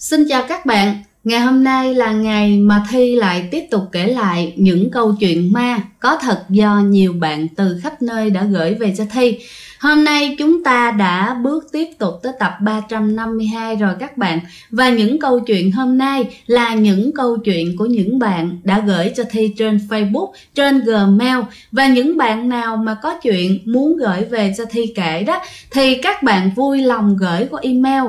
Xin chào các bạn, ngày hôm nay là ngày mà Thi lại tiếp tục kể lại những câu chuyện ma có thật do nhiều bạn từ khắp nơi đã gửi về cho Thi. Hôm nay chúng ta đã bước tiếp tục tới tập 352 rồi các bạn. Và những câu chuyện hôm nay là những câu chuyện của những bạn đã gửi cho Thi trên Facebook, trên Gmail. Và những bạn nào mà có chuyện muốn gửi về cho Thi kể đó thì các bạn vui lòng gửi qua email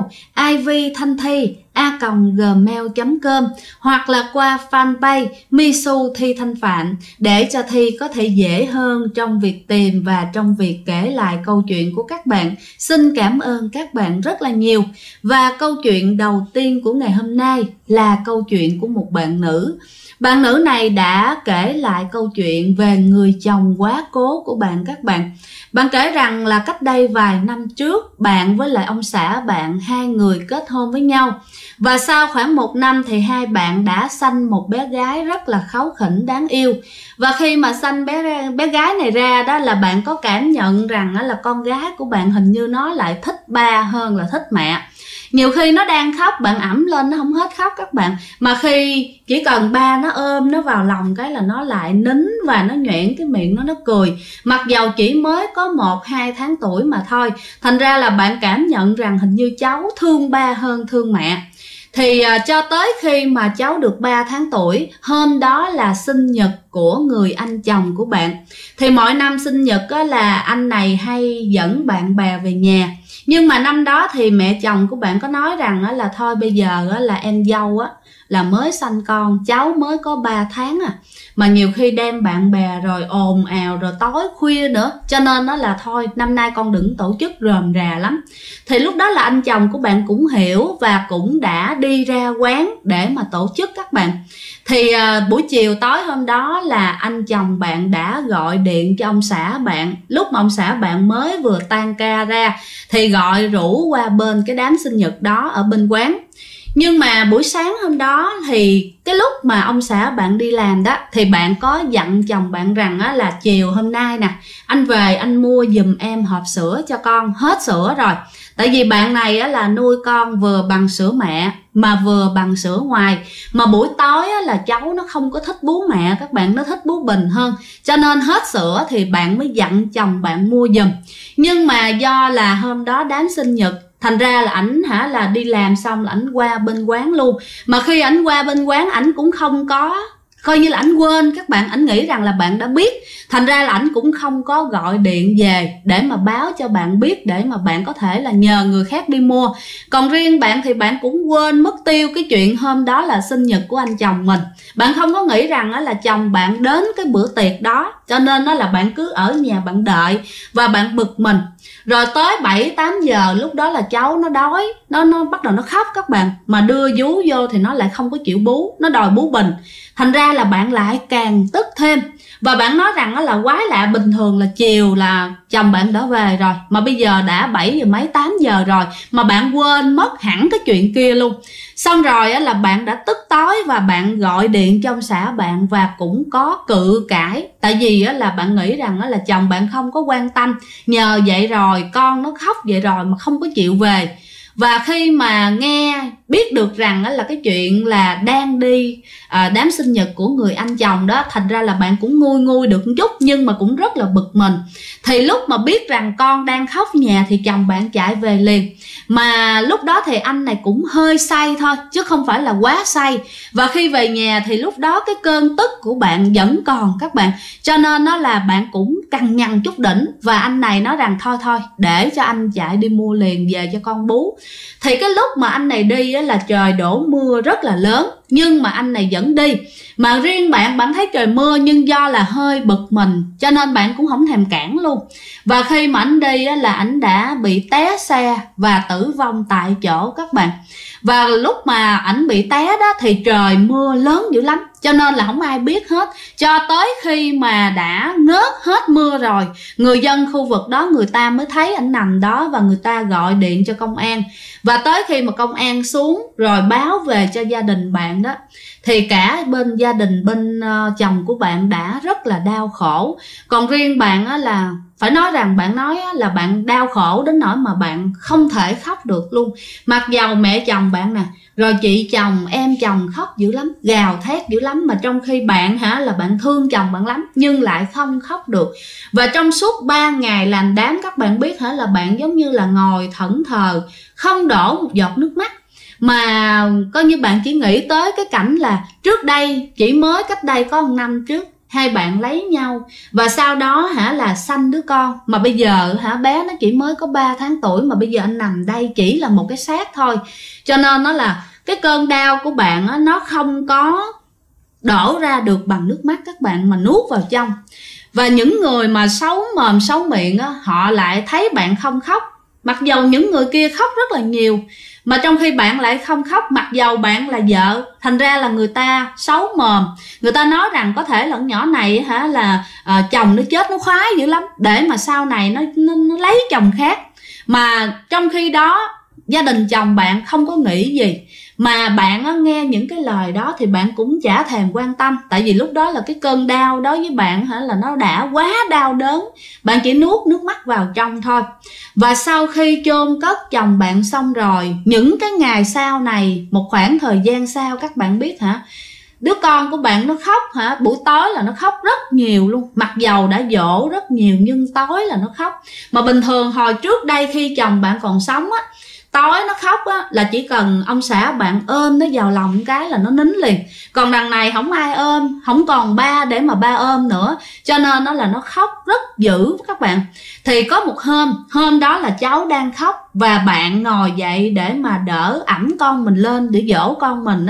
ivthanthi@gmail.com hoặc là qua fanpage Misu Thi Thanh Phạm để cho Thi có thể dễ hơn trong việc tìm và trong việc kể lại câu chuyện của các bạn. Xin cảm ơn các bạn rất là nhiều. Và câu chuyện đầu tiên của ngày hôm nay là câu chuyện của một bạn nữ. Bạn nữ này đã kể lại câu chuyện về người chồng quá cố của bạn các bạn. Bạn kể rằng là cách đây vài năm trước, bạn với lại ông xã bạn, hai người kết hôn với nhau. Và sau khoảng 1 năm thì hai bạn đã sanh một bé gái rất là kháu khỉnh đáng yêu. Và khi mà sanh bé gái này ra đó là bạn có cảm nhận rằng là con gái của bạn hình như nó lại thích ba hơn là thích mẹ. Nhiều khi nó đang khóc, bạn ẵm lên nó không hết khóc các bạn. Mà khi chỉ cần ba nó ôm nó vào lòng cái là nó lại nín và nó nhoẻn cái miệng nó cười. Mặc dầu chỉ mới có 1-2 tháng tuổi mà thôi. Thành ra là bạn cảm nhận rằng hình như cháu thương ba hơn thương mẹ. Thì cho tới khi mà cháu được 3 tháng tuổi, hôm đó là sinh nhật của người anh chồng của bạn. Thì mỗi năm sinh nhật là anh này hay dẫn bạn bè về nhà. Nhưng mà năm đó thì mẹ chồng của bạn có nói rằng là thôi bây giờ là em dâu là mới sanh con, cháu mới có 3 tháng mà nhiều khi đem bạn bè rồi ồn ào rồi tối khuya nữa, cho nên nó là thôi năm nay con đừng tổ chức rườm rà lắm. Thì lúc đó là anh chồng của bạn cũng hiểu và cũng đã đi ra quán để mà tổ chức các bạn. Thì buổi chiều tối hôm đó là anh chồng bạn đã gọi điện cho ông xã bạn. Lúc mà ông xã bạn mới vừa tan ca ra thì gọi rủ qua bên cái đám sinh nhật đó ở bên quán. Nhưng mà buổi sáng hôm đó thì cái lúc mà ông xã bạn đi làm đó thì bạn có dặn chồng bạn rằng là chiều hôm nay nè, anh về anh mua giùm em hộp sữa cho con, hết sữa rồi. Tại vì bạn này là nuôi con vừa bằng sữa mẹ mà vừa bằng sữa ngoài. Mà buổi tối là cháu nó không có thích bú mẹ các bạn, nó thích bú bình hơn. Cho nên hết sữa thì bạn mới dặn chồng bạn mua giùm. Nhưng mà do là hôm đó đám sinh nhật, thành ra là ảnh là đi làm xong là ảnh qua bên quán luôn. Mà khi ảnh qua bên quán ảnh cũng không có, coi như là ảnh quên các bạn, ảnh nghĩ rằng là bạn đã biết. Thành ra là ảnh cũng không có gọi điện về để mà báo cho bạn biết, để mà bạn có thể là nhờ người khác đi mua. Còn riêng bạn thì bạn cũng quên mất tiêu cái chuyện hôm đó là sinh nhật của anh chồng mình. Bạn không có nghĩ rằng là chồng bạn đến cái bữa tiệc đó, cho nên là bạn cứ ở nhà bạn đợi và bạn bực mình. Rồi tới 7-8 giờ lúc đó là cháu nó đói, nó bắt đầu nó khóc các bạn. Mà đưa vú vô thì nó lại không có chịu bú, nó đòi bú bình. Thành ra là bạn lại càng tức thêm. Và bạn nói rằng là quái lạ, bình thường là chiều là chồng bạn đã về rồi, mà bây giờ đã 7 giờ mấy 8 giờ rồi mà bạn quên mất hẳn cái chuyện kia luôn. Xong rồi là bạn đã tức tối và bạn gọi điện cho ông xã bạn và cũng có cự cãi. Tại vì là bạn nghĩ rằng là chồng bạn không có quan tâm, nhờ vậy rồi con nó khóc vậy rồi mà không có chịu về. Và khi mà nghe biết được rằng là cái chuyện là đang đi đám sinh nhật của người anh chồng đó, thành ra là bạn cũng nguôi được một chút nhưng mà cũng rất là bực mình. Thì lúc mà biết rằng con đang khóc nhà thì chồng bạn chạy về liền. Mà lúc đó thì anh này cũng hơi say thôi chứ không phải là quá say. Và khi về nhà thì lúc đó cái cơn tức của bạn vẫn còn các bạn. Cho nên nó là bạn cũng cằn nhằn chút đỉnh. Và anh này nói rằng thôi để cho anh chạy đi mua liền về cho con bú. Thì cái lúc mà anh này đi là trời đổ mưa rất là lớn, nhưng mà anh này vẫn đi. Mà riêng bạn thấy trời mưa nhưng do là hơi bực mình cho nên bạn cũng không thèm cản luôn. Và khi mà anh đi là anh đã bị té xe và tử vong tại chỗ các bạn. Và lúc mà ảnh bị té đó thì trời mưa lớn dữ lắm, cho nên là không ai biết hết. Cho tới khi mà đã ngớt hết mưa rồi, người dân khu vực đó người ta mới thấy ảnh nằm đó và người ta gọi điện cho công an. Và tới khi mà công an xuống rồi báo về cho gia đình bạn đó, thì cả bên gia đình bên chồng của bạn đã rất là đau khổ. Còn riêng bạn là phải nói rằng bạn nói là bạn đau khổ đến nỗi mà bạn không thể khóc được luôn. Mặc dầu mẹ chồng bạn nè, rồi chị chồng, em chồng khóc dữ lắm, gào thét dữ lắm, mà trong khi bạn là bạn thương chồng bạn lắm nhưng lại không khóc được. Và trong suốt 3 ngày làm đám, các bạn biết là bạn giống như là ngồi thẫn thờ, không đổ một giọt nước mắt. Mà coi như bạn chỉ nghĩ tới cái cảnh là trước đây, chỉ mới cách đây có 1 năm trước, hai bạn lấy nhau và sau đó là sanh đứa con. Mà bây giờ bé nó chỉ mới có 3 tháng tuổi, mà bây giờ anh nằm đây chỉ là một cái xác thôi. Cho nên nó là cái cơn đau của bạn nó không có đổ ra được bằng nước mắt các bạn, mà nuốt vào trong. Và những người mà xấu mồm xấu miệng họ lại thấy bạn không khóc, mặc dầu những người kia khóc rất là nhiều, mà trong khi bạn lại không khóc, mặc dầu bạn là vợ. Thành ra là người ta xấu mồm, người ta nói rằng có thể là nhỏ này là chồng nó chết nó khoái dữ lắm, để mà sau này nó lấy chồng khác. Mà trong khi đó gia đình chồng bạn không có nghĩ gì, mà bạn nghe những cái lời đó thì bạn cũng chả thèm quan tâm. Tại vì lúc đó là cái cơn đau đối với bạn là nó đã quá đau đớn, bạn chỉ nuốt nước mắt vào trong thôi. Và sau khi chôn cất chồng bạn xong rồi, những cái ngày sau này, một khoảng thời gian sau, các bạn biết đứa con của bạn nó khóc buổi tối là nó khóc rất nhiều luôn. Mặc dầu đã dỗ rất nhiều nhưng tối là nó khóc. Mà bình thường hồi trước đây khi chồng bạn còn sống tối nó khóc là chỉ cần ông xã bạn ôm nó vào lòng cái là nó nín liền. Còn đằng này không ai ôm, không còn ba để mà ba ôm nữa, cho nên là nó khóc rất dữ các bạn. Thì có một hôm đó là cháu đang khóc và bạn ngồi dậy để mà đỡ ẵm con mình lên để dỗ con mình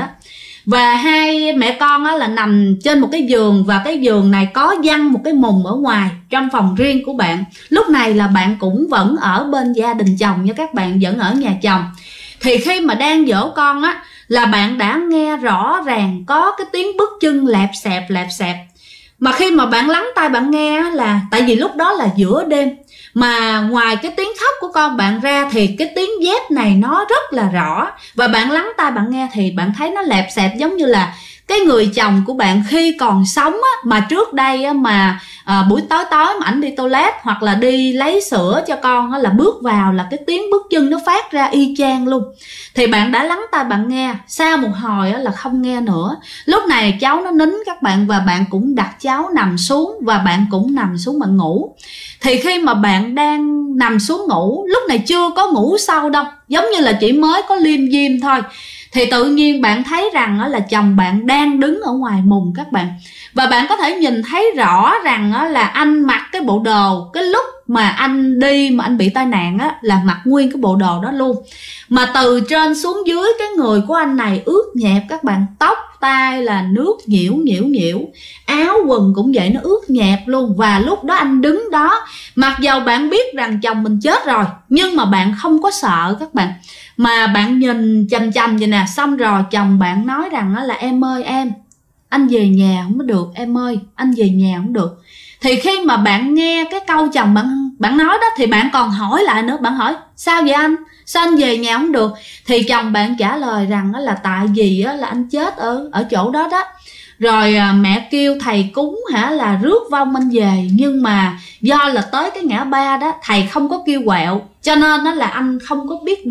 Và hai mẹ con là nằm trên một cái giường, và cái giường này có văng một cái mùng ở ngoài trong phòng riêng của bạn. Lúc này là bạn cũng vẫn ở bên gia đình chồng nha các bạn, vẫn ở nhà chồng. Thì khi mà đang dỗ con là bạn đã nghe rõ ràng có cái tiếng bước chân lẹp xẹp. Mà khi mà bạn lắng tai bạn nghe là tại vì lúc đó là giữa đêm, mà ngoài cái tiếng khóc của con bạn ra thì cái tiếng dép này nó rất là rõ. Và bạn lắng tai bạn nghe thì bạn thấy nó lẹp xẹp giống như là cái người chồng của bạn khi còn sống mà trước đây mà buổi tối mà ảnh đi toilet hoặc là đi lấy sữa cho con là bước vào là cái tiếng bước chân nó phát ra y chang luôn. Thì bạn đã lắng tai bạn nghe, sau một hồi là không nghe nữa. Lúc này cháu nó nín các bạn, và bạn cũng đặt cháu nằm xuống và bạn cũng nằm xuống bạn ngủ. Thì khi mà bạn đang nằm xuống ngủ, lúc này chưa có ngủ sâu đâu, giống như là chỉ mới có liêm diêm thôi, thì tự nhiên bạn thấy rằng là chồng bạn đang đứng ở ngoài mùng các bạn. Và bạn có thể nhìn thấy rõ rằng là anh mặc cái bộ đồ cái lúc mà anh đi mà anh bị tai nạn là mặc nguyên cái bộ đồ đó luôn. Mà từ trên xuống dưới cái người của anh này ướt nhẹp các bạn, tóc tai là nước nhiễu, áo quần cũng vậy, nó ướt nhẹp luôn. Và lúc đó anh đứng đó, mặc dầu bạn biết rằng chồng mình chết rồi, nhưng mà bạn không có sợ các bạn, mà bạn nhìn chằm vậy nè. Xong rồi chồng bạn nói rằng là em ơi anh về nhà không có được, em ơi anh về nhà không được. Thì khi mà bạn nghe cái câu chồng bạn nói đó thì bạn còn hỏi lại nữa, bạn hỏi sao vậy anh, sao anh về nhà không được? Thì chồng bạn trả lời rằng là tại vì là anh chết ở chỗ đó đó. Rồi mẹ kêu thầy cúng là rước vong anh về, nhưng mà do là tới cái ngã ba đó thầy không có kêu quẹo, cho nên là anh không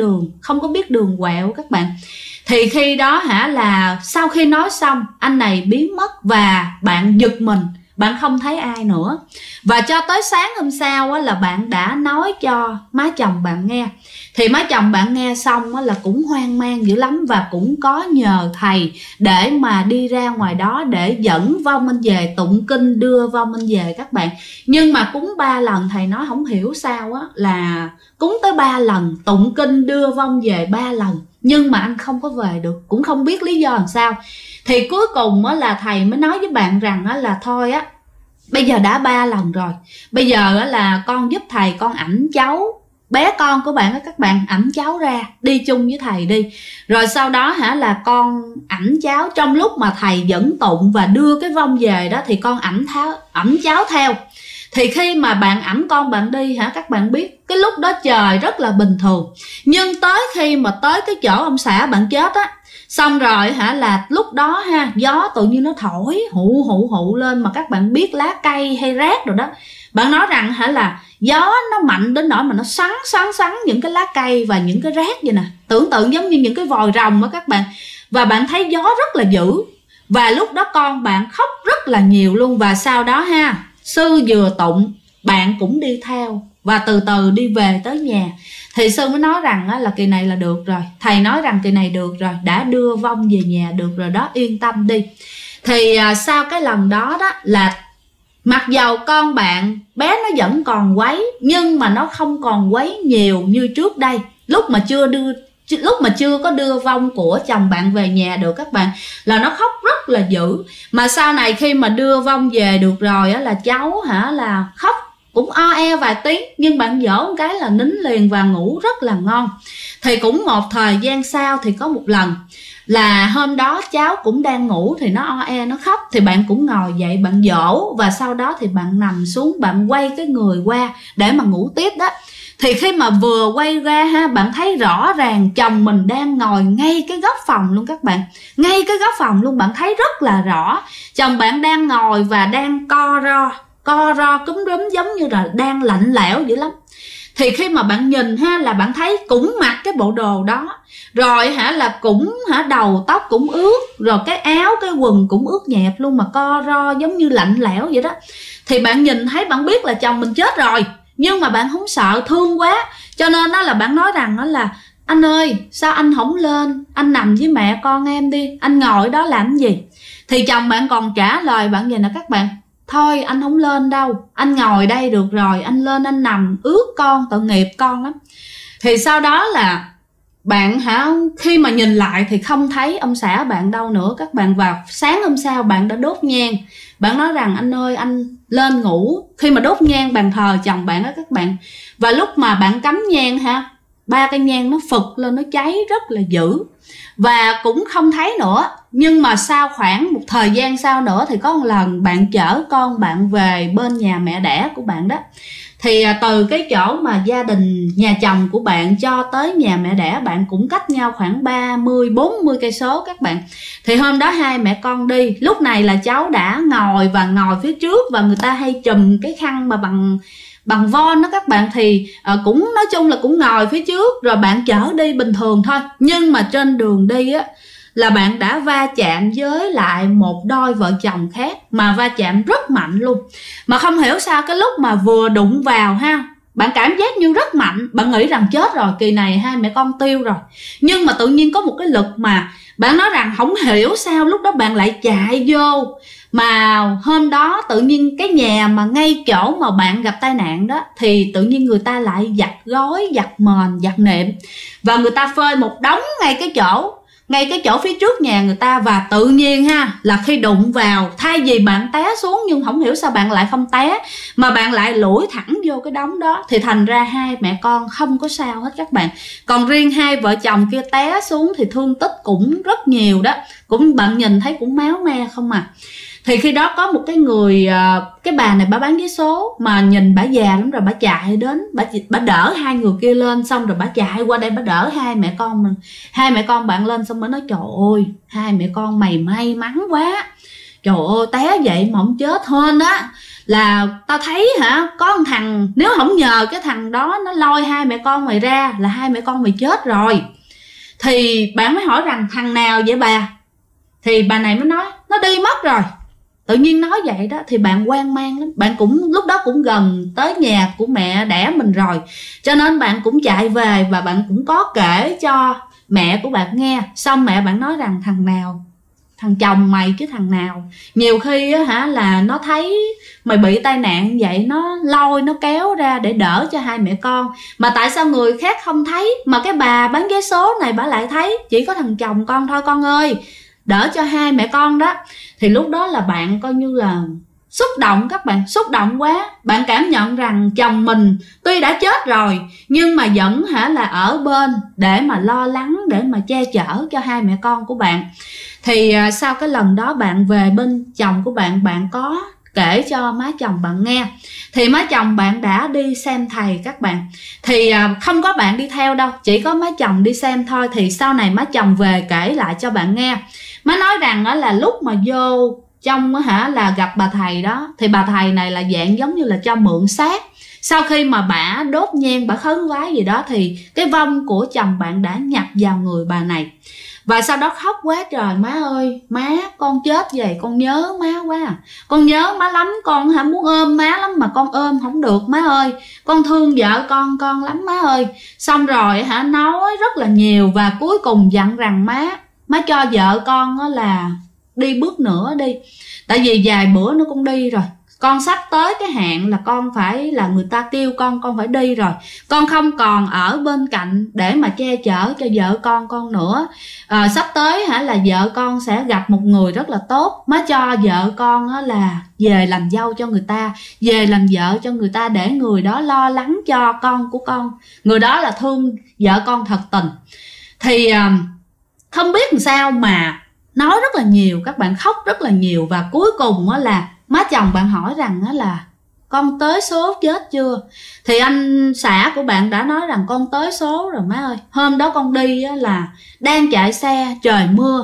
có biết đường quẹo các bạn. Thì khi đó là sau khi nói xong anh này biến mất và bạn giật mình, bạn không thấy ai nữa. Và cho tới sáng hôm sau là bạn đã nói cho má chồng bạn nghe. Thì má chồng bạn nghe xong là cũng hoang mang dữ lắm, và cũng có nhờ thầy để mà đi ra ngoài đó để dẫn vong anh về, tụng kinh đưa vong anh về các bạn. Nhưng mà cúng 3 lần, thầy nói không hiểu sao là cúng tới 3 lần, tụng kinh đưa vong về 3 lần, nhưng mà anh không có về được, cũng không biết lý do làm sao. Thì cuối cùng là thầy mới nói với bạn rằng là thôi bây giờ đã 3 lần rồi, bây giờ là con giúp thầy con ẵm cháu, bé con của bạn các bạn, ẵm cháu ra đi chung với thầy đi. Rồi sau đó là con ẵm cháu, trong lúc mà thầy dẫn tụng và đưa cái vong về đó thì con ẵm cháu theo. Thì khi mà bạn ẵm con bạn đi hả, các bạn biết cái lúc đó trời rất là bình thường, nhưng tới khi mà tới cái chỗ ông xã bạn chết á, xong rồi hả là lúc đó ha, gió tự nhiên nó thổi hụ hụ hụ lên, mà các bạn biết lá cây hay rác rồi đó, bạn nói rằng hả là gió nó mạnh đến nỗi mà nó xoắn những cái lá cây và những cái rác vậy nè, tưởng tượng giống như những cái vòi rồng đó các bạn. Và bạn thấy gió rất là dữ, và lúc đó con bạn khóc rất là nhiều luôn. Và sau đó ha, sư vừa tụng, bạn cũng đi theo và từ từ đi về tới nhà. Thì sư mới nói rằng là kỳ này là được rồi, thầy nói rằng kỳ này được rồi, đã đưa vong về nhà được rồi đó, yên tâm đi. Thì sau cái lần đó đó là mặc dầu con bạn bé nó vẫn còn quấy, nhưng mà nó không còn quấy nhiều như trước đây, lúc mà chưa có đưa vong của chồng bạn về nhà được các bạn, là nó khóc rất là dữ. Mà sau này khi mà đưa vong về được rồi á, là cháu hả là khóc cũng o e vài tiếng, nhưng bạn dỗ một cái là nín liền và ngủ rất là ngon. Thì cũng một thời gian sau thì có một lần là hôm đó cháu cũng đang ngủ thì nó o e nó khóc, thì bạn cũng ngồi dậy bạn dỗ, và sau đó thì bạn nằm xuống, bạn quay cái người qua để mà ngủ tiếp đó. Thì khi mà vừa quay ra ha, bạn thấy rõ ràng chồng mình đang ngồi ngay cái góc phòng luôn các bạn, ngay cái góc phòng luôn, bạn thấy rất là rõ. Chồng bạn đang ngồi và đang co ro cúm rúm, giống như là đang lạnh lẽo dữ lắm. Thì khi mà bạn nhìn ha, là bạn thấy cũng mặc cái bộ đồ đó, rồi hả là cũng đầu tóc cũng ướt, rồi cái áo cái quần cũng ướt nhẹp luôn, mà co ro giống như lạnh lẽo vậy đó. Thì bạn nhìn thấy bạn biết là chồng mình chết rồi, nhưng mà bạn không sợ, thương quá, cho nên đó là bạn nói rằng đó là anh ơi sao anh không lên, anh nằm với mẹ con em đi, anh ngồi đó làm gì. Thì chồng bạn còn trả lời bạn vậy nè các bạn: thôi anh không lên đâu, anh ngồi đây được rồi, anh lên anh nằm ướt con, tội nghiệp con lắm. Thì sau đó là bạn khi mà nhìn lại thì không thấy ông xã bạn đâu nữa các bạn. Và sáng hôm sau bạn đã đốt nhang, bạn nói rằng anh ơi anh lên ngủ. Khi mà đốt nhang bàn thờ chồng bạn đó các bạn, và lúc mà bạn cắm nhang ha, 3 cây nhang nó phụt lên, nó cháy rất là dữ, và cũng không thấy nữa. Nhưng mà sau khoảng một thời gian sau nữa thì có một lần bạn chở con bạn về bên nhà mẹ đẻ của bạn đó. Thì từ cái chỗ mà gia đình nhà chồng của bạn cho tới nhà mẹ đẻ bạn cũng cách nhau khoảng 30-40 cây số các bạn. Thì hôm đó hai mẹ con đi, lúc này là cháu đã ngồi phía trước, và người ta hay chùm cái khăn mà bằng von đó các bạn. Thì cũng nói chung là cũng ngồi phía trước, rồi bạn chở đi bình thường thôi. Nhưng mà trên đường đi á là bạn đã va chạm với lại một đôi vợ chồng khác, mà va chạm rất mạnh luôn. Mà không hiểu sao cái lúc mà vừa đụng vào ha, bạn cảm giác như rất mạnh, bạn nghĩ rằng chết rồi, kỳ này hai mẹ con tiêu rồi. Nhưng mà tự nhiên có một cái lực mà bạn nói rằng không hiểu sao lúc đó bạn lại chạy vô. Mà hôm đó tự nhiên cái nhà mà ngay chỗ mà bạn gặp tai nạn đó, thì tự nhiên người ta lại giặt gói, giặt mền, giặt nệm, và người ta phơi một đống ngay cái chỗ phía trước nhà người ta. Và tự nhiên ha, là khi đụng vào, thay vì bạn té xuống, nhưng không hiểu sao bạn lại không té, mà bạn lại lủi thẳng vô cái đống đó. Thì thành ra hai mẹ con không có sao hết các bạn. Còn riêng hai vợ chồng kia té xuống thì thương tích cũng rất nhiều đó, cũng bạn nhìn thấy cũng máu me không à. Thì khi đó có một cái người, cái bà này bà bán vé số, mà nhìn bà già lắm rồi, bà chạy đến, bà đỡ hai người kia lên, xong rồi bà chạy qua đây bà đỡ hai mẹ con bạn lên. Xong mới nói trời ơi hai mẹ con mày may mắn quá, trời ơi té vậy mà không chết. Hơn á là tao thấy có một thằng, nếu không nhờ cái thằng đó nó lôi hai mẹ con mày ra là hai mẹ con mày chết rồi. Thì bạn mới hỏi rằng thằng nào vậy bà? Thì bà này mới nói nó đi mất rồi. Tự nhiên nói vậy đó thì bạn hoang mang lắm. Bạn cũng lúc đó cũng gần tới nhà của mẹ đẻ mình rồi, cho nên bạn cũng chạy về và bạn cũng có kể cho mẹ của bạn nghe. Xong mẹ bạn nói rằng thằng nào? Thằng chồng mày chứ thằng nào. Nhiều khi á là nó thấy mày bị tai nạn vậy, nó lôi nó kéo ra để đỡ cho hai mẹ con. Mà tại sao người khác không thấy, mà cái bà bán vé số này bà lại thấy? Chỉ có thằng chồng con thôi con ơi, đỡ cho hai mẹ con đó. Thì lúc đó là bạn coi như là xúc động các bạn, xúc động quá. Bạn cảm nhận rằng chồng mình tuy đã chết rồi nhưng mà vẫn là ở bên để mà lo lắng, để mà che chở cho hai mẹ con của bạn. Thì sau cái lần đó bạn về bên chồng của bạn, bạn có kể cho má chồng bạn nghe. Thì má chồng bạn đã đi xem thầy các bạn. Thì không có bạn đi theo đâu, chỉ có má chồng đi xem thôi. Thì sau này má chồng về kể lại cho bạn nghe. Má nói rằng đó là lúc mà vô trong là gặp bà thầy đó, thì bà thầy này là dạng giống như là cho mượn xác. Sau khi mà bả đốt nhang, bả khấn vái gì đó, thì cái vong của chồng bạn đã nhập vào người bà này. Và sau đó khóc quá trời: má ơi, má con chết vậy, con nhớ má quá à. Con nhớ má lắm, con muốn ôm má lắm mà con ôm không được má ơi. Con thương vợ con lắm má ơi. Xong rồi nói rất là nhiều, và cuối cùng dặn rằng má cho vợ con là đi bước nữa đi. Tại vì vài bữa nữa con đi rồi, con sắp tới cái hạn là con phải, là người ta kêu con phải đi rồi. Con không còn ở bên cạnh để mà che chở cho vợ con nữa. Sắp tới là vợ con sẽ gặp một người rất là tốt. Má cho vợ con là về làm dâu cho người ta, về làm vợ cho người ta, để người đó lo lắng cho con của con. Người đó là thương vợ con thật tình. Thì không biết làm sao mà nói rất là nhiều, các bạn khóc rất là nhiều. Và cuối cùng là má chồng bạn hỏi rằng là con tới số chết chưa? Thì anh xã của bạn đã nói rằng con tới số rồi má ơi. Hôm đó con đi là đang chạy xe, trời mưa,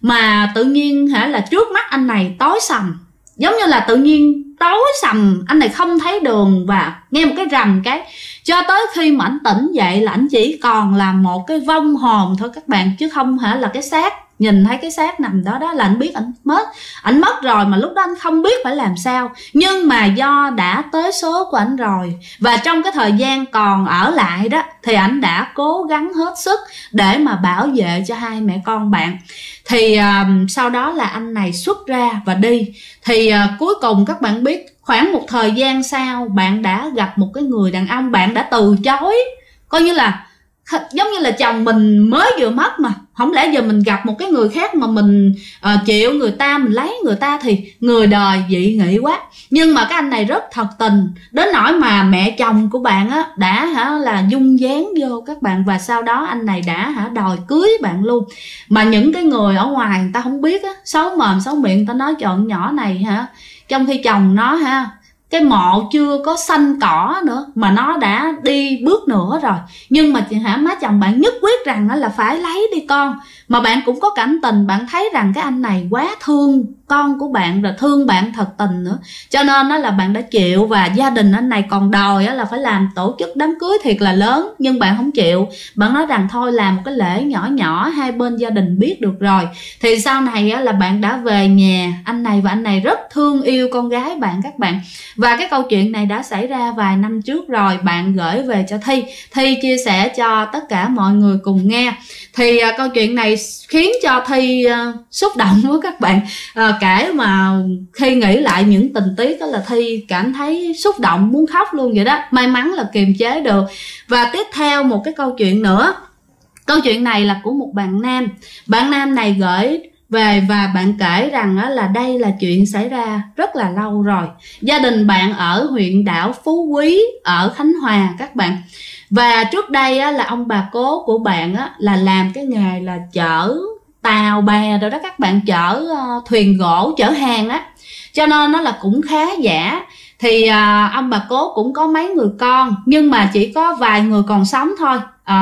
mà tự nhiên là trước mắt anh này tối sầm. Giống như là tự nhiên tối sầm, anh này không thấy đường, và nghe một cái rầm cái, cho tới khi mà anh tỉnh dậy là anh chỉ còn là một cái vong hồn thôi các bạn, chứ không là cái xác. Nhìn thấy cái xác nằm đó là anh biết anh mất rồi, mà lúc đó anh không biết phải làm sao. Nhưng mà do đã tới số của anh rồi, và trong cái thời gian còn ở lại đó, thì anh đã cố gắng hết sức để mà bảo vệ cho hai mẹ con bạn. Thì sau đó là anh này xuất ra và đi. Thì cuối cùng các bạn biết, khoảng một thời gian sau, bạn đã gặp một cái người đàn ông. Bạn đã từ chối, coi như là giống như là chồng mình mới vừa mất mà, không lẽ giờ mình gặp một cái người khác mà mình chịu người ta, mình lấy người ta, thì người đời dị nghị quá. Nhưng mà cái anh này rất thật tình, đến nỗi mà mẹ chồng của bạn đã là dung dáng vô các bạn. Và sau đó anh này đã đòi cưới bạn luôn. Mà những cái người ở ngoài người ta không biết xấu mồm xấu miệng, người ta nói chọn nhỏ này trong khi chồng nó cái mộ chưa có xanh cỏ nữa mà nó đã đi bước nữa rồi. Nhưng mà má chồng bạn nhất quyết rằng là phải lấy đi con. Mà bạn cũng có cảm tình, bạn thấy rằng cái anh này quá thương con của bạn, rồi thương bạn thật tình nữa, cho nên là bạn đã chịu. Và gia đình anh này còn đòi là phải làm tổ chức đám cưới thiệt là lớn, nhưng bạn không chịu. Bạn nói rằng thôi làm một cái lễ nhỏ nhỏ, hai bên gia đình biết được rồi. Thì sau này là bạn đã về nhà anh này, và anh này rất thương yêu con gái bạn các bạn. Và cái câu chuyện này đã xảy ra vài năm trước rồi, bạn gửi về cho Thi chia sẻ cho tất cả mọi người cùng nghe. Thì câu chuyện này khiến cho Thi xúc động với các bạn. Kể mà khi nghĩ lại những tình tiết đó là Thi cảm thấy xúc động muốn khóc luôn vậy đó. May mắn là kiềm chế được. Và tiếp theo một cái câu chuyện nữa. Câu chuyện này là của một bạn nam. Bạn nam này gửi về và bạn kể rằng là đây là chuyện xảy ra rất là lâu rồi. Gia đình bạn ở huyện đảo Phú Quý ở Khánh Hòa các bạn. Và trước đây là ông bà cố của bạn là làm cái nghề là chở tàu bè rồi đó các bạn, chở thuyền gỗ, chở hàng á, cho nên nó là cũng khá giả. Thì ông bà cố cũng có mấy người con, nhưng mà chỉ có vài người còn sống thôi.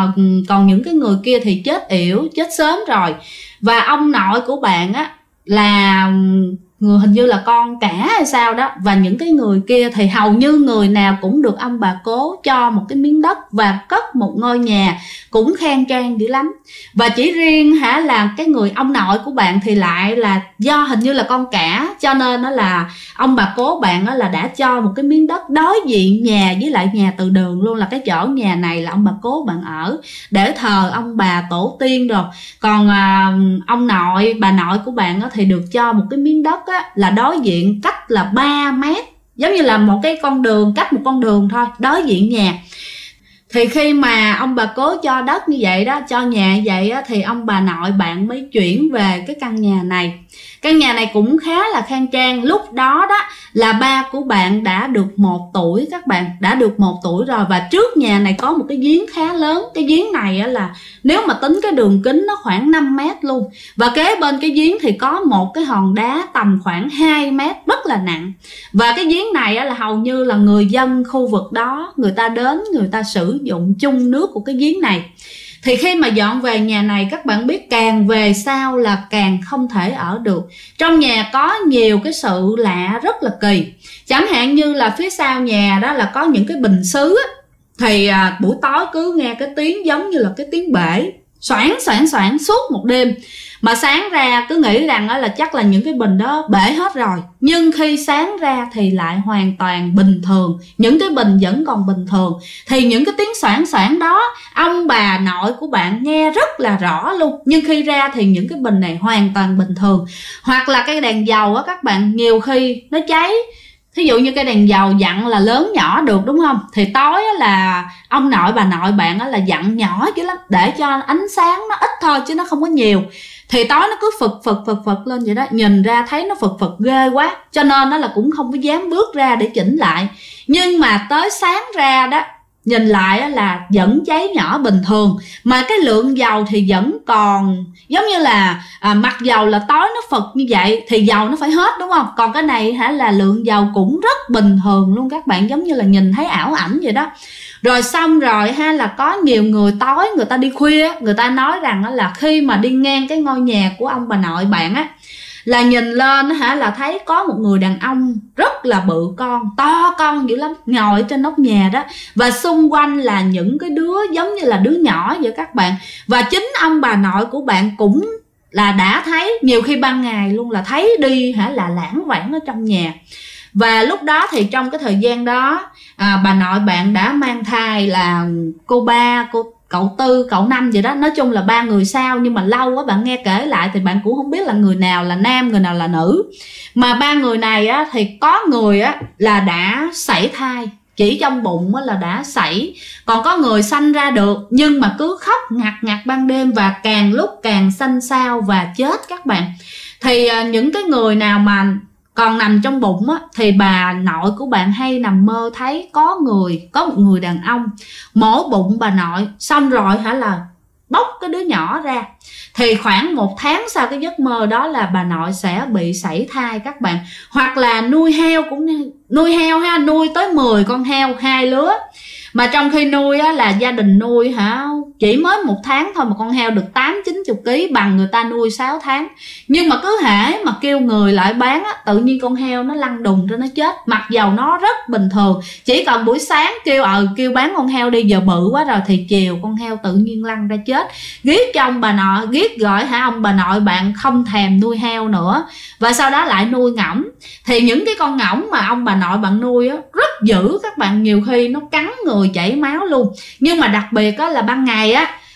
Còn những cái người kia thì chết yểu, chết sớm rồi. Và ông nội của bạn là người hình như là con cả hay sao đó. Và những cái người kia thì hầu như người nào cũng được ông bà cố cho một cái miếng đất và cất một ngôi nhà cũng khang trang dữ lắm. Và chỉ riêng là cái người ông nội của bạn thì lại là do hình như là con cả, cho nên đó là ông bà cố bạn là đã cho một cái miếng đất đối diện nhà với lại nhà từ đường luôn, là cái chỗ nhà này là ông bà cố bạn ở để thờ ông bà tổ tiên rồi. Còn ông nội, bà nội của bạn thì được cho một cái miếng đất là đối diện cách là 3 mét, giống như là một cái con đường, cách một con đường thôi, đối diện nhà. Thì khi mà ông bà cố cho đất như vậy đó, cho nhà vậy thì ông bà nội bạn mới chuyển về cái căn nhà này. Căn nhà này cũng khá là khang trang. Lúc đó đó là ba của bạn đã được 1 tuổi các bạn, đã được 1 tuổi rồi. Và trước nhà này có một cái giếng khá lớn. Cái giếng này là nếu mà tính cái đường kính nó khoảng 5 mét luôn. Và kế bên cái giếng thì có một cái hòn đá tầm khoảng 2 mét rất là nặng. Và cái giếng này là hầu như là người dân khu vực đó người ta đến người ta sử dụng chung nước của cái giếng này. Thì khi mà dọn về nhà này, các bạn biết càng về sau là càng không thể ở được. Trong nhà có nhiều cái sự lạ rất là kỳ. Chẳng hạn như là phía sau nhà đó là có những cái bình sứ á, thì buổi tối cứ nghe cái tiếng giống như là cái tiếng bể xoảng suốt một đêm. Mà sáng ra cứ nghĩ rằng là chắc là những cái bình đó bể hết rồi. Nhưng khi sáng ra thì lại hoàn toàn bình thường. Những cái bình vẫn còn bình thường. Thì những cái tiếng xoảng đó ông bà nội của bạn nghe rất là rõ luôn. Nhưng khi ra thì những cái bình này hoàn toàn bình thường. Hoặc là cái đèn dầu á các bạn, nhiều khi nó cháy. Thí dụ như cái đèn dầu dặn là lớn nhỏ được đúng không? Thì tối là ông nội bà nội bạn là dặn nhỏ chứ lắm, để cho ánh sáng nó ít thôi chứ nó không có nhiều. Thì tối nó cứ phật lên vậy đó, nhìn ra thấy nó phật ghê quá, cho nên nó là cũng không có dám bước ra để chỉnh lại. Nhưng mà tới sáng ra đó, nhìn lại là vẫn cháy nhỏ bình thường. Mà cái lượng dầu thì vẫn còn giống như là mặc dầu là tối nó phật như vậy thì dầu nó phải hết đúng không? Còn cái này là lượng dầu cũng rất bình thường luôn các bạn, giống như là nhìn thấy ảo ảnh vậy đó. Rồi xong rồi là có nhiều người tối người ta đi khuya, người ta nói rằng là khi mà đi ngang cái ngôi nhà của ông bà nội bạn á, là nhìn lên là thấy có một người đàn ông rất là bự con, to con dữ lắm, ngồi trên nóc nhà đó. Và xung quanh là những cái đứa giống như là đứa nhỏ vậy các bạn. Và chính ông bà nội của bạn cũng là đã thấy, nhiều khi ban ngày luôn là thấy đi là lãng vãng ở trong nhà. Và lúc đó thì trong cái thời gian đó bà nội bạn đã mang thai là cô ba, cậu tư, cậu năm vậy đó. Nói chung là 3 người sau, nhưng mà lâu quá bạn nghe kể lại thì bạn cũng không biết là người nào là nam, người nào là nữ. Mà 3 người này thì có người là đã sảy thai, chỉ trong bụng là đã sảy. Còn có người sanh ra được nhưng mà cứ khóc ngặt ban đêm, và càng lúc càng xanh xao và chết các bạn. Thì những cái người nào mà còn nằm trong bụng thì bà nội của bạn hay nằm mơ thấy có một người đàn ông mổ bụng bà nội, xong rồi là bóc cái đứa nhỏ ra. Thì khoảng 1 tháng sau cái giấc mơ đó là bà nội sẽ bị sảy thai các bạn. Hoặc là nuôi heo cũng nuôi heo nuôi tới 10 con heo 2 lứa. Mà trong khi nuôi là gia đình nuôi chỉ mới 1 tháng thôi mà con heo được 8-90 kg bằng người ta nuôi 6 tháng. Nhưng mà cứ hễ mà kêu người lại bán tự nhiên con heo nó lăn đùng ra nó chết. Mặc dầu nó rất bình thường, chỉ cần buổi sáng kêu bán con heo đi, giờ bự quá rồi thì chiều con heo tự nhiên lăn ra chết. Ghét cho ông bà nội, ghét gọi ông bà nội bạn không thèm nuôi heo nữa. Và sau đó lại nuôi ngỗng. Thì những cái con ngỗng mà ông bà nội bạn nuôi rất dữ các bạn, nhiều khi nó cắn người chảy máu luôn. Nhưng mà đặc biệt là ban ngày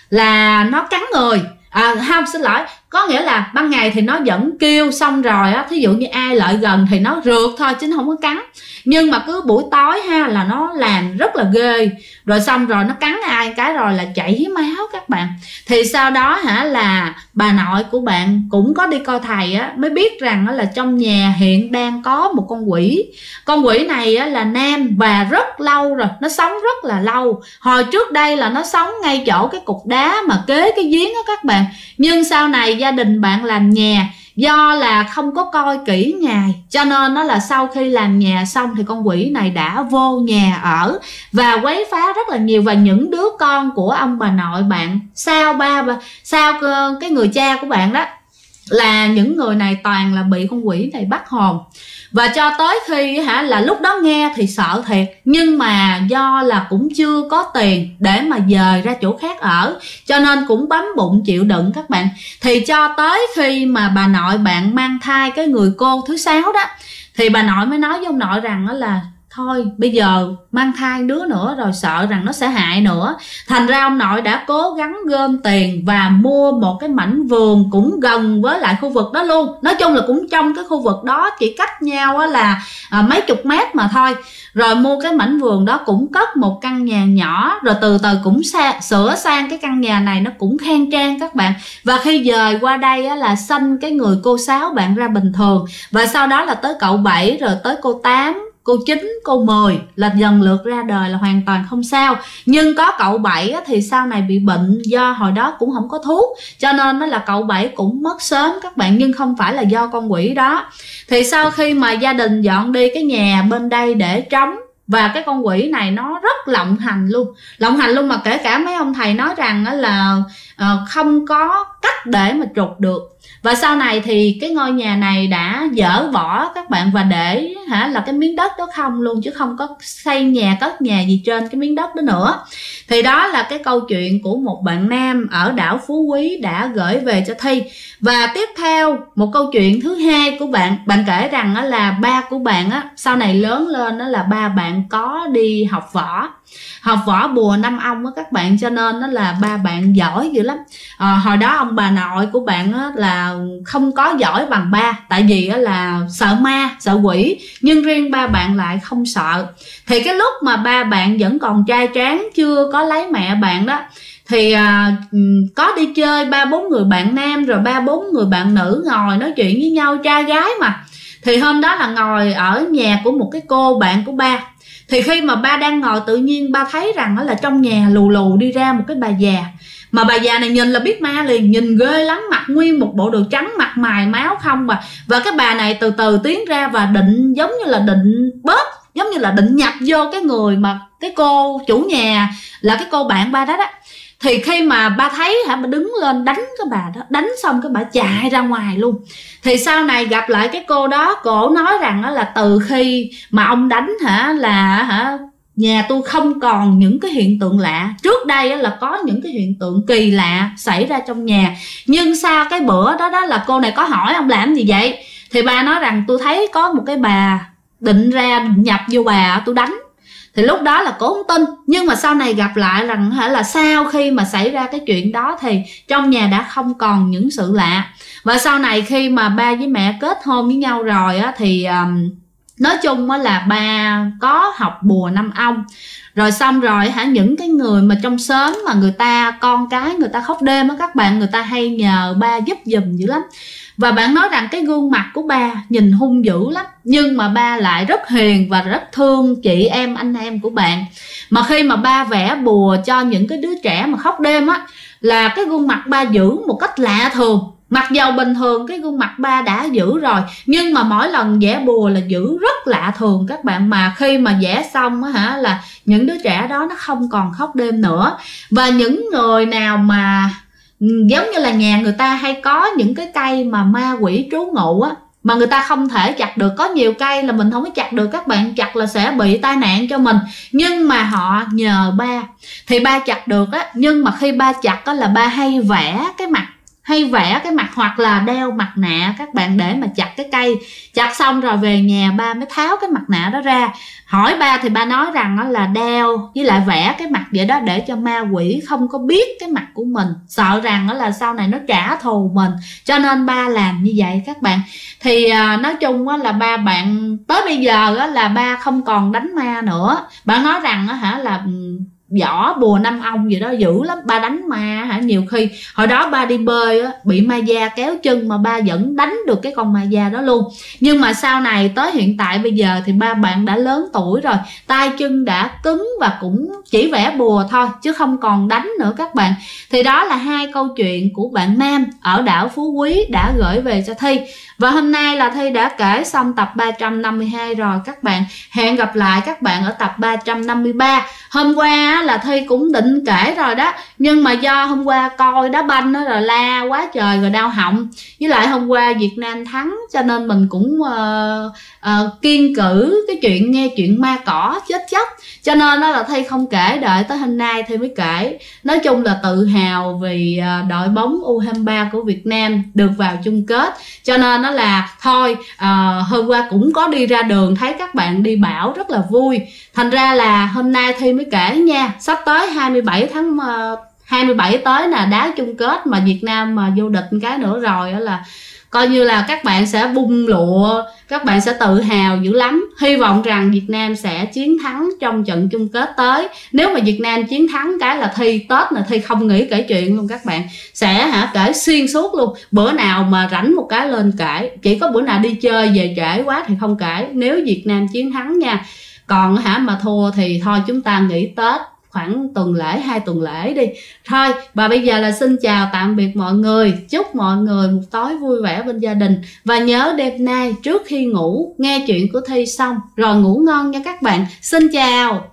là nó cắn người. Không, xin lỗi, có nghĩa là ban ngày thì nó vẫn kêu, xong rồi thí dụ như ai lại gần thì nó rượt thôi chứ nó không có cắn. Nhưng mà cứ buổi tối là nó làm rất là ghê. Rồi xong rồi nó cắn ai cái rồi là chảy máu các bạn. Thì sau đó là bà nội của bạn cũng có đi coi thầy mới biết rằng là trong nhà hiện đang có một con quỷ. Con quỷ này là nam và rất lâu rồi, nó sống rất là lâu. Hồi trước đây là nó sống ngay chỗ cái cục đá mà kế cái giếng các bạn. Nhưng sau này gia đình bạn làm nhà, do là không có coi kỹ ngày, cho nên nó là sau khi làm nhà xong thì con quỷ này đã vô nhà ở và quấy phá rất là nhiều. Và những đứa con của ông bà nội bạn sau cái người cha của bạn đó, là những người này toàn là bị con quỷ này bắt hồn. Và cho tới khi là lúc đó nghe thì sợ thiệt, nhưng mà do là cũng chưa có tiền để mà dời ra chỗ khác ở, cho nên cũng bấm bụng chịu đựng các bạn. Thì cho tới khi mà bà nội bạn mang thai cái người cô thứ 6 đó, thì bà nội mới nói với ông nội rằng là thôi bây giờ mang thai đứa nữa rồi sợ rằng nó sẽ hại nữa. Thành ra ông nội đã cố gắng gom tiền và mua một cái mảnh vườn cũng gần với lại khu vực đó luôn. Nói chung là cũng trong cái khu vực đó, chỉ cách nhau là mấy chục mét mà thôi. Rồi mua cái mảnh vườn đó, cũng cất một căn nhà nhỏ, rồi từ từ cũng sửa sang cái căn nhà này nó cũng khang trang các bạn. Và khi dời qua đây là sanh cái người cô Sáu bạn ra bình thường, và sau đó là tới cậu 7, rồi tới cô 8, cô 9, cô 10 là dần lượt ra đời là hoàn toàn không sao. Nhưng có cậu 7 thì sau này bị bệnh, do hồi đó cũng không có thuốc, cho nên nó là cậu 7 cũng mất sớm các bạn, nhưng không phải là do con quỷ đó. Thì sau khi mà gia đình dọn đi cái nhà bên đây để trống, và cái con quỷ này nó rất lộng hành luôn mà kể cả mấy ông thầy nói rằng là không có cách để mà trục được. Và sau này thì cái ngôi nhà này đã dỡ bỏ các bạn, và để là cái miếng đất đó không luôn, chứ không có xây nhà cất nhà gì trên cái miếng đất đó nữa. Thì đó là cái câu chuyện của một bạn nam ở đảo Phú Quý đã gửi về cho Thi. Và tiếp theo một câu chuyện thứ hai của bạn kể rằng là ba của bạn sau này lớn lên là ba bạn có đi học võ bùa 5 ong các bạn, cho nên là ba bạn giỏi dữ lắm. Hồi đó ông bà nội của bạn là không có giỏi bằng ba, tại vì là sợ ma sợ quỷ, nhưng riêng ba bạn lại không sợ. Thì cái lúc mà ba bạn vẫn còn trai tráng, chưa có lấy mẹ bạn đó, thì có đi chơi 3-4 người bạn nam, rồi 3-4 người bạn nữ ngồi nói chuyện với nhau, trai gái mà. Thì hôm đó là ngồi ở nhà của một cái cô bạn của ba. Thì khi mà ba đang ngồi, tự nhiên ba thấy rằng là trong nhà lù lù đi ra một cái bà già. Mà bà già này nhìn là biết ma liền, nhìn ghê lắm, mặc nguyên một bộ đồ trắng, mặt mày máu không mà. Và cái bà này từ từ tiến ra và định, giống như là định bóp, giống như là định nhập vô cái người mà cái cô chủ nhà là cái cô bạn ba đó đó. Thì khi mà ba thấy bà đứng lên đánh cái bà đó, đánh xong cái bà chạy ra ngoài luôn. Thì sau này gặp lại cái cô đó, cổ nói rằng là từ khi mà ông đánh nhà tôi không còn những cái hiện tượng lạ. Trước đây là có những cái hiện tượng kỳ lạ xảy ra trong nhà, nhưng sau cái bữa đó là cô này có hỏi ông làm gì vậy, thì ba nói rằng tôi thấy có một cái bà định nhập vô bà tôi đánh. Thì lúc đó là cô không tin, nhưng mà sau này gặp lại rằng là sau khi mà xảy ra cái chuyện đó thì trong nhà đã không còn những sự lạ. Và sau này khi mà ba với mẹ kết hôn với nhau rồi thì nói chung là ba có học bùa 5 ong. Rồi xong rồi những cái người mà trong xóm mà người ta con cái người ta khóc đêm các bạn, người ta hay nhờ ba giúp giùm dữ lắm. Và bạn nói rằng cái gương mặt của ba nhìn hung dữ lắm, nhưng mà ba lại rất hiền và rất thương chị em anh em của bạn. Mà khi mà ba vẽ bùa cho những cái đứa trẻ mà khóc đêm là cái gương mặt ba giữ một cách lạ thường. Mặc dầu bình thường cái gương mặt ba đã giữ rồi, nhưng mà mỗi lần vẽ bùa là giữ rất lạ thường các bạn. Mà khi mà vẽ xong là những đứa trẻ đó nó không còn khóc đêm nữa. Và những người nào mà giống như là nhà người ta hay có những cái cây mà ma quỷ trú ngụ mà người ta không thể chặt được, có nhiều cây là mình không có chặt được các bạn, chặt là sẽ bị tai nạn cho mình, nhưng mà họ nhờ ba thì ba chặt được nhưng mà khi ba chặt là ba hay vẽ cái mặt hoặc là đeo mặt nạ các bạn, để mà chặt cái cây. Chặt xong rồi về nhà ba mới tháo cái mặt nạ đó ra. Hỏi ba thì ba nói rằng là đeo với lại vẽ cái mặt vậy đó để cho ma quỷ không có biết cái mặt của mình, sợ rằng là sau này nó trả thù mình, cho nên ba làm như vậy các bạn. Thì nói chung là ba bạn tới bây giờ là ba không còn đánh ma nữa. Bạn nói rằng là võ bùa 5 ong gì đó dữ lắm, ba đánh ma nhiều khi hồi đó ba đi bơi bị ma da kéo chân mà ba vẫn đánh được cái con ma da đó luôn. Nhưng mà sau này tới hiện tại bây giờ thì ba bạn đã lớn tuổi rồi, tay chân đã cứng và cũng chỉ vẽ bùa thôi chứ không còn đánh nữa các bạn. Thì đó là hai câu chuyện của bạn nam ở đảo Phú Quý đã gửi về cho Thi. Và hôm nay là Thi đã kể xong tập 352 rồi các bạn. Hẹn gặp lại các bạn ở tập 353. Hôm qua á, là Thi cũng định kể rồi đó, nhưng mà do hôm qua coi đá banh đó rồi la quá trời rồi đau họng, với lại hôm qua Việt Nam thắng cho nên mình cũng kiêng cữ cái chuyện nghe chuyện ma cỏ chết chóc, cho nên đó là Thi không kể, đợi tới hôm nay Thi mới kể. Nói chung là tự hào vì đội bóng U23 của Việt Nam được vào chung kết, cho nên đó là thôi hôm qua cũng có đi ra đường thấy các bạn đi bão rất là vui, thành ra là hôm nay Thi mới kể nha. Sắp tới 27 tới nè, đá chung kết mà Việt Nam mà vô địch cái nữa rồi đó là coi như là các bạn sẽ bung lụa, các bạn sẽ tự hào dữ lắm. Hy vọng rằng Việt Nam sẽ chiến thắng trong trận chung kết tới. Nếu mà Việt Nam chiến thắng cái là Thi Tết là Thi không nghĩ kể chuyện luôn, các bạn sẽ kể xuyên suốt luôn. Bữa nào mà rảnh một cái lên kể, chỉ có bữa nào đi chơi về trễ quá thì không kể, nếu Việt Nam chiến thắng nha. Còn mà thua thì thôi chúng ta nghỉ Tết khoảng tuần lễ 2 tuần lễ đi thôi. Và bây giờ là xin chào tạm biệt mọi người, chúc mọi người một tối vui vẻ bên gia đình, và nhớ đêm nay trước khi ngủ nghe chuyện của Thi xong rồi ngủ ngon nha các bạn. Xin chào.